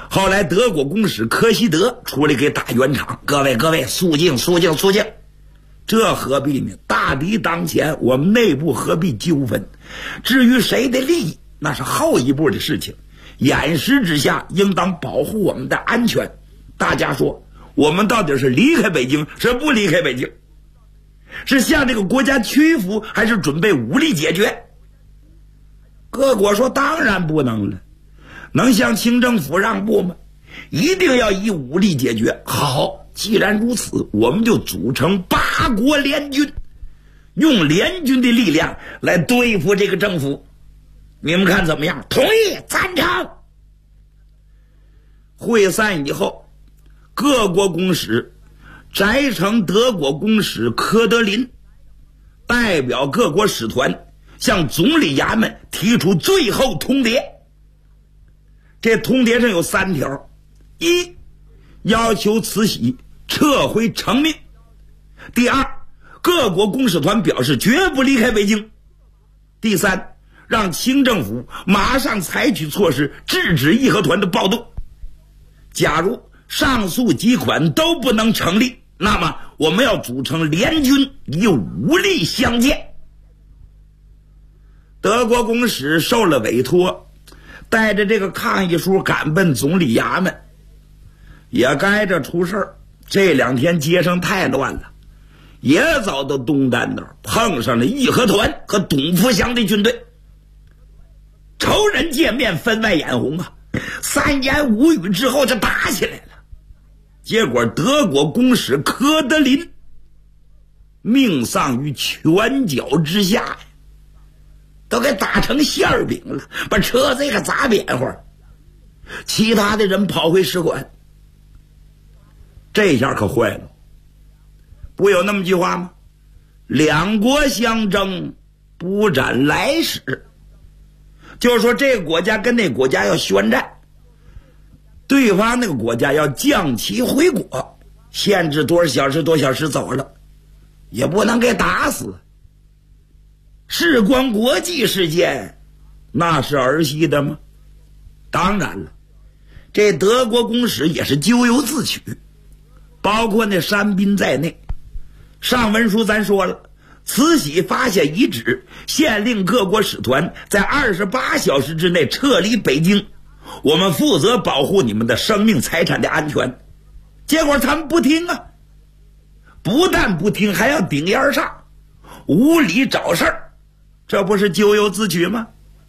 后来德国公使科西德出来给打圆场，各位肃静，这何必呢？大敌当前，我们内部何必纠纷？至于谁的利益，那是后一步的事情。眼识之下，应当保护我们的安全。大家说，我们到底是离开北京，是不离开北京？是向这个国家屈服，还是准备武力解决？各国说当然不能了，能向清政府让步吗？一定要以武力解决。好，既然如此，我们就组成8国联军，用联军的力量来对付这个政府。你们看怎么样？同意，赞成。会散以后，各国公使摘成德国公使科德林代表各国使团向总理衙门提出最后通牒。这通牒上有3条：一，要求慈禧撤回成命；第二，各国公使团表示绝不离开北京；第三，让清政府马上采取措施制止义和团的暴动。假如上述几款都不能成立，那么我们要组成联军，以武力相见。德国公使受了委托，带着这个抗议书赶奔总理衙门，也该着出事儿。这2天街上太乱了，也走到东单那儿，碰上了义和团和董福祥的军队。仇人见面分外眼红啊，3言5语之后就打起来了。结果德国公使科德林命丧于拳脚之下，都给打成馅饼了，把车子给砸扁乎。其他的人跑回使馆。这下可坏了，不有那么句话吗？两国相争，不斩来使。就是说这个国家跟那个国家要宣战，对方那个国家要降旗回国，限制多少小时走了，也不能给打死。事关国际事件，那是儿戏的吗？当然了，这德国公使也是咎由自取，包括那山宾在内。上文书咱说了，慈禧发下遗旨，限令各国使团在28小时之内撤离北京，我们负责保护你们的生命财产的安全。结果他们不听啊，不但不听，还要顶烟上，无理找事儿，这不是咎由自取吗？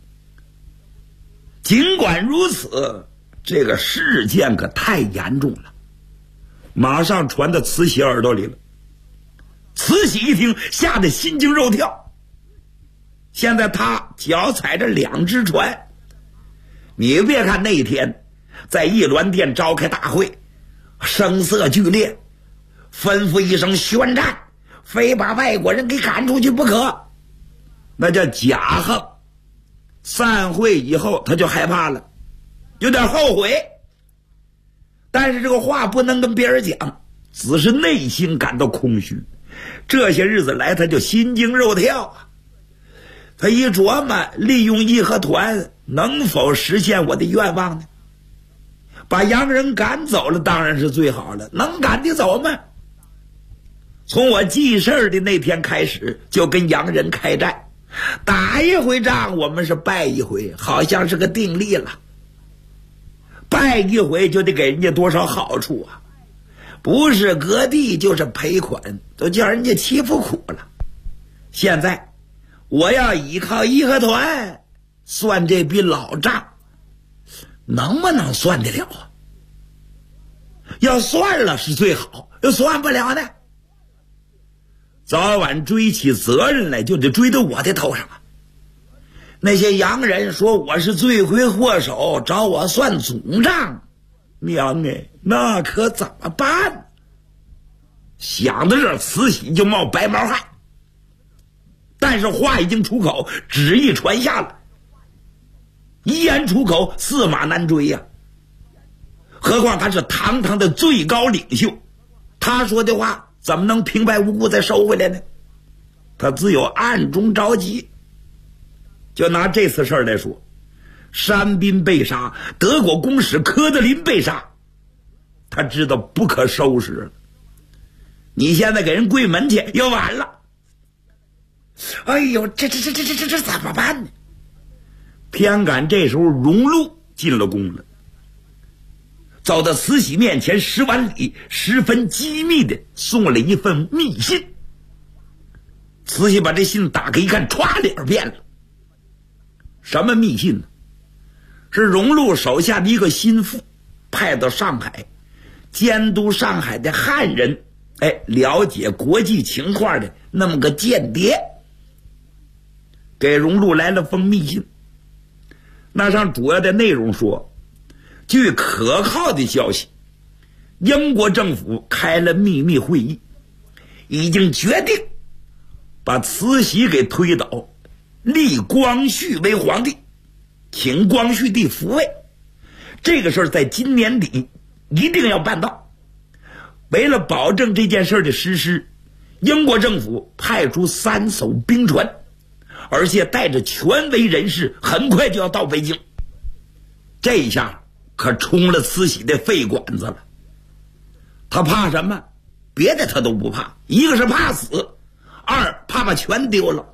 尽管如此，这个事件可太严重了，马上传到慈禧耳朵里了。慈禧一听，吓得心惊肉跳。现在他脚踩着2只船，你别看那一天在义銮殿召开大会，声色俱烈，吩咐一声宣战，非把外国人给赶出去不可，那叫假横。散会以后他就害怕了，有点后悔，但是这个话不能跟别人讲，只是内心感到空虚。这些日子来他就心惊肉跳啊！他一琢磨，利用义和团能否实现我的愿望呢？把洋人赶走了当然是最好了，能赶得走吗？从我记事的那天开始就跟洋人开战，打一回仗我们是败一回，好像是个定例了。败一回就得给人家多少好处啊，不是割地就是赔款，都叫人家欺负苦了。现在我要依靠义和团算这笔老账，能不能算得了啊？要算了是最好，要算不了呢，早晚追起责任来就得追到我的头上啊。那些洋人说我是罪魁祸首，找我算总账，娘哎，那可怎么办？想到这儿，慈禧就冒白毛汗。但是话已经出口，旨意传下了，一言出口，驷马难追呀。何况他是堂堂的最高领袖，他说的话怎么能平白无故再收回来呢？他只有暗中着急。就拿这次事儿来说， 山宾被杀，德国公使科德林被杀，他知道不可收拾了。你现在给人跪门去要完了。哎呦，这怎么办呢？偏赶这时候荣禄进了宫了，走到慈禧面前施完礼，十分机密的送了一份密信。慈禧把这信打开一看，歘，脸变了。什么密信呢？是荣禄手下的一个心腹派到上海监督上海的汉人，了解国际情况的那么个间谍，给荣禄来了封密信。那上主要的内容说，据可靠的消息，英国政府开了秘密会议，已经决定把慈禧给推倒，立光绪为皇帝，请光绪帝复位。这个事儿在今年底一定要办到。为了保证这件事的实施，英国政府派出3艘兵船，而且带着权威人士，很快就要到北京。这一下可冲了慈禧的肺管子了。他怕什么？别的他都不怕，一个是怕死，二怕把权丢了。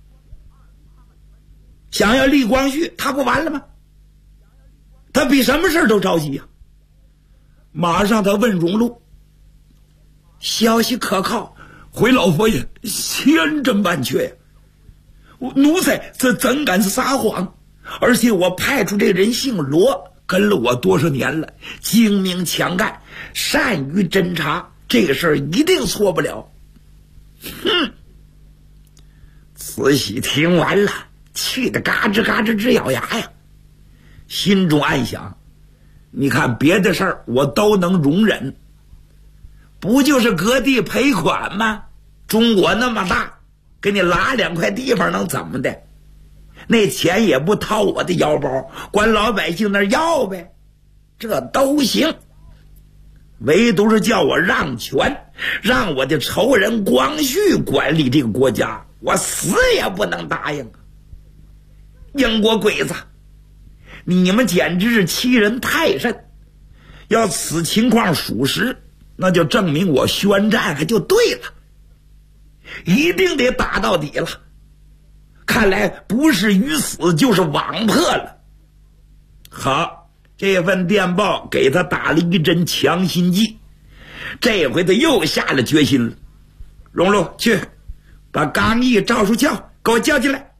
想要立光绪，他不完了吗？他比什么事都着急呀。马上他问荣禄，消息可靠？回老佛爷，千真万确呀。奴才这怎敢是撒谎？而且我派出这人姓罗，跟了我多少年了，精明强干，善于侦查，这个事儿一定错不了。哼！慈禧听完了，气得嘎吱嘎吱直咬牙呀，心中暗想：你看别的事儿我都能容忍，不就是割地赔款吗？中国那么大，给你拉2块地方能怎么的？那钱也不掏我的腰包，管老百姓那要呗，这都行。唯独是叫我让权，让我的仇人光绪管理这个国家，我死也不能答应啊！英国鬼子，你们简直是欺人太甚！要此情况属实，那就证明我宣战还就对了，一定得打到底了。看来不是鱼死就是网破了。好，这份电报给他打了一针强心剂，这回他又下了决心了。荣禄，去把刚毅、赵树翘给我叫进来。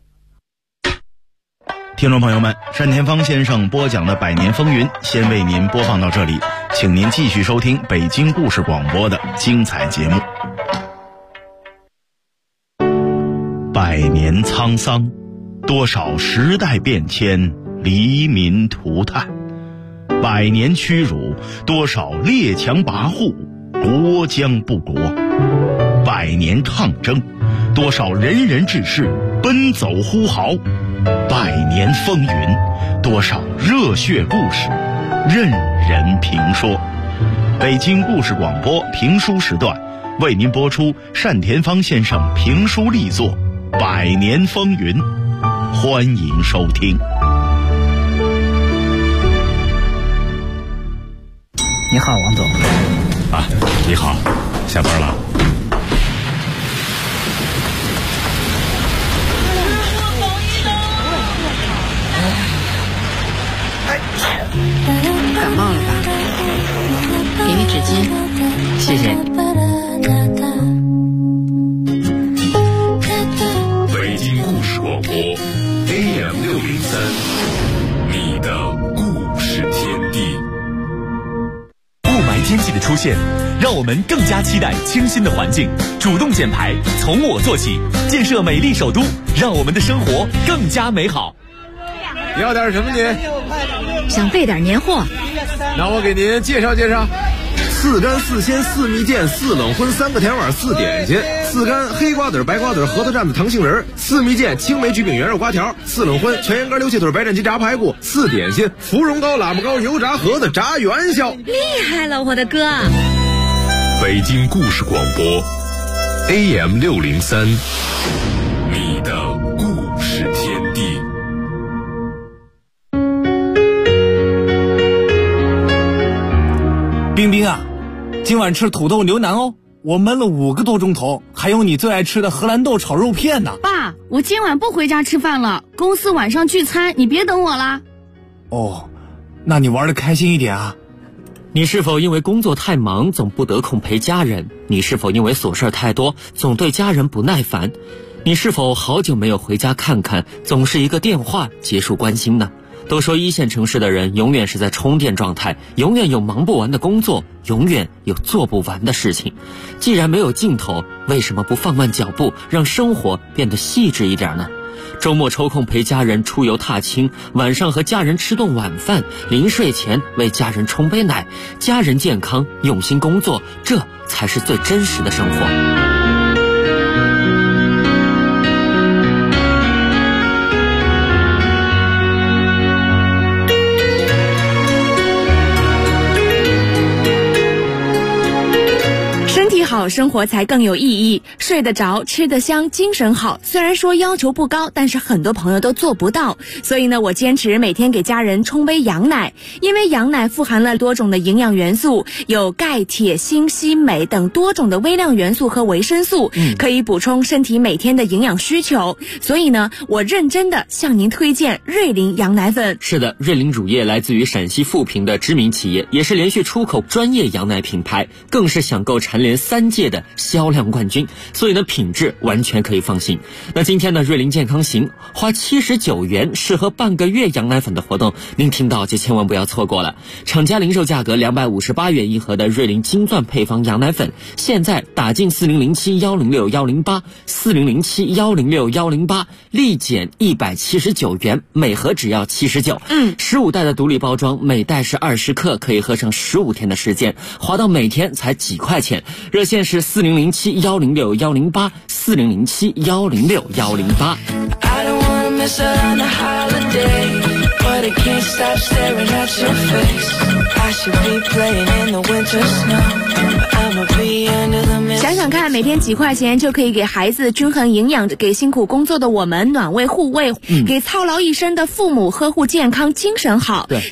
听众朋友们，单田芳先生播讲的《百年风云》先为您播放到这里，请您继续收听北京故事广播的精彩节目。百年沧桑，多少时代变迁，黎民涂炭；百年屈辱，多少列强跋扈，国将不国；百年抗争，多少仁人志士奔走呼号；百年风云，多少热血故事任人评说。北京故事广播评书时段为您播出单田芳先生评书力作《百年风云》，欢迎收听。 你好，王总。 啊，你好，下班了。 感冒了吧？给你纸巾，谢谢。 北京故事广播 AM603，你的故事天地。 雾霾天气的出现，让我们更加期待清新的环境。主动减排，从我做起，建设美丽首都，让我们的生活更加美好。 你要点什么您？ 想备点年货。 那我给您介绍介绍：4干4鲜4蜜饯4冷荤3个甜碗4点心，4干黑瓜子白瓜子核桃蘸子糖杏仁，4蜜饯青梅焗饼圆肉瓜条，4冷荤全羊肝溜切腿白斩鸡炸排骨，4点心芙蓉糕喇叭糕油炸盒子炸元宵。 厉害了，我的哥！ 北京故事广播 AM603，你的故事天地。 今晚吃土豆牛腩哦，我焖了5个多钟头，还有你最爱吃的荷兰豆炒肉片呢。 爸，我今晚不回家吃饭了，公司晚上聚餐，你别等我啦。 哦，那你玩得开心一点啊。 你是否因为工作太忙，总不得空陪家人？你是否因为琐事太多，总对家人不耐烦？你是否好久没有回家看看，总是一个电话结束关心呢？都说一线城市的人永远是在充电状态，永远有忙不完的工作，永远有做不完的事情。既然没有尽头，为什么不放慢脚步，让生活变得细致一点呢？周末抽空陪家人出游踏青，晚上和家人吃顿晚饭，临睡前为家人冲杯奶，家人健康，用心工作，这才是最真实的生活。 身体好，生活才更有意义。睡得着，吃得香，精神好。虽然说要求不高，但是很多朋友都做不到。所以呢，我坚持每天给家人冲杯羊奶，因为羊奶富含了多种的营养元素，有钙、铁、锌、硒、镁等多种的微量元素和维生素，可以补充身体每天的营养需求。所以呢，我认真的向您推荐瑞麟羊奶粉。 是的，瑞麟乳业来自于陕西富平的知名企业，也是连续出口专业羊奶品牌，更是享购蝉联3届的销量冠军，所以呢，品质完全可以放心。那今天呢，瑞麟健康行花79元适合半个月羊奶粉的活动，您听到就千万不要错过了。厂家零售价格258元一盒的瑞麟金钻配方羊奶粉，现在打进4007106108，4007106108，立减179元，每盒只要79。15袋的独立包装，每袋是20克，可以喝上15天的时间，花到每天才几块钱。热线是4007106108，4007106108。 But I can't stop staring at your face. I should be playing in the winter snow, but I'ma be under the mistletoe. 想想看，每天几块钱就可以给孩子均衡营养，给辛苦工作的我们暖胃护胃，给操劳一生的父母呵护健康，精神好。对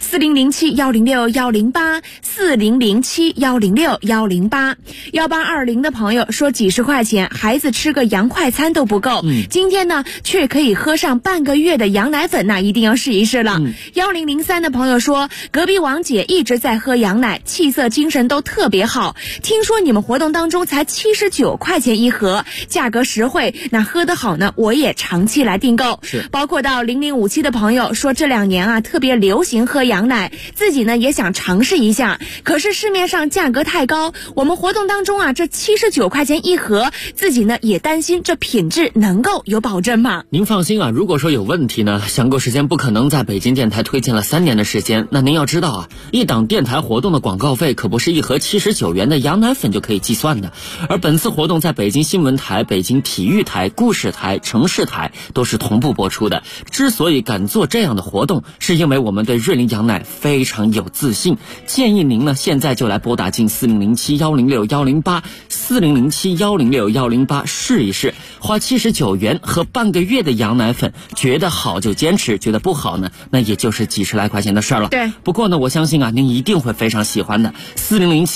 ，4007106108，4007106108，1820的朋友说几十块钱，孩子吃个洋快餐都不够。今天呢，却可以喝上半个月的羊奶粉，那一定要试一试了。1003的朋友说，隔壁王姐一直在喝羊奶，气色精神都特别好。听说你们活动当中才79块钱一盒，价格实惠，那喝得好呢，我也长期来订购。是，包括到0057的朋友说，这2年啊特别流行喝羊奶，自己呢也想尝试一下，可是市面上价格太高，我们活动当中啊这79块钱一盒，自己呢也担心这品质能够有保证吗？ 您放心啊，如果说有问题呢，享购时间不可能在北京电台推荐了3年的时间，那您要知道啊，一档电台活动的广告费可不是一盒79元的羊奶粉就可以计算的。而本次活动在北京新闻台、北京体育台、故事台、城市台都是同步播出的。之所以敢做这样的活动，是因为我们对瑞麟羊奶非常有自信。建议您呢现在就来拨打进4007106108，4007106108试一试，花79元和半个月的羊奶粉，觉得好就坚持，觉得不好呢，那也就是几十来块钱的事儿了。对，不过呢，我相信啊，您一定会非常喜欢的。4007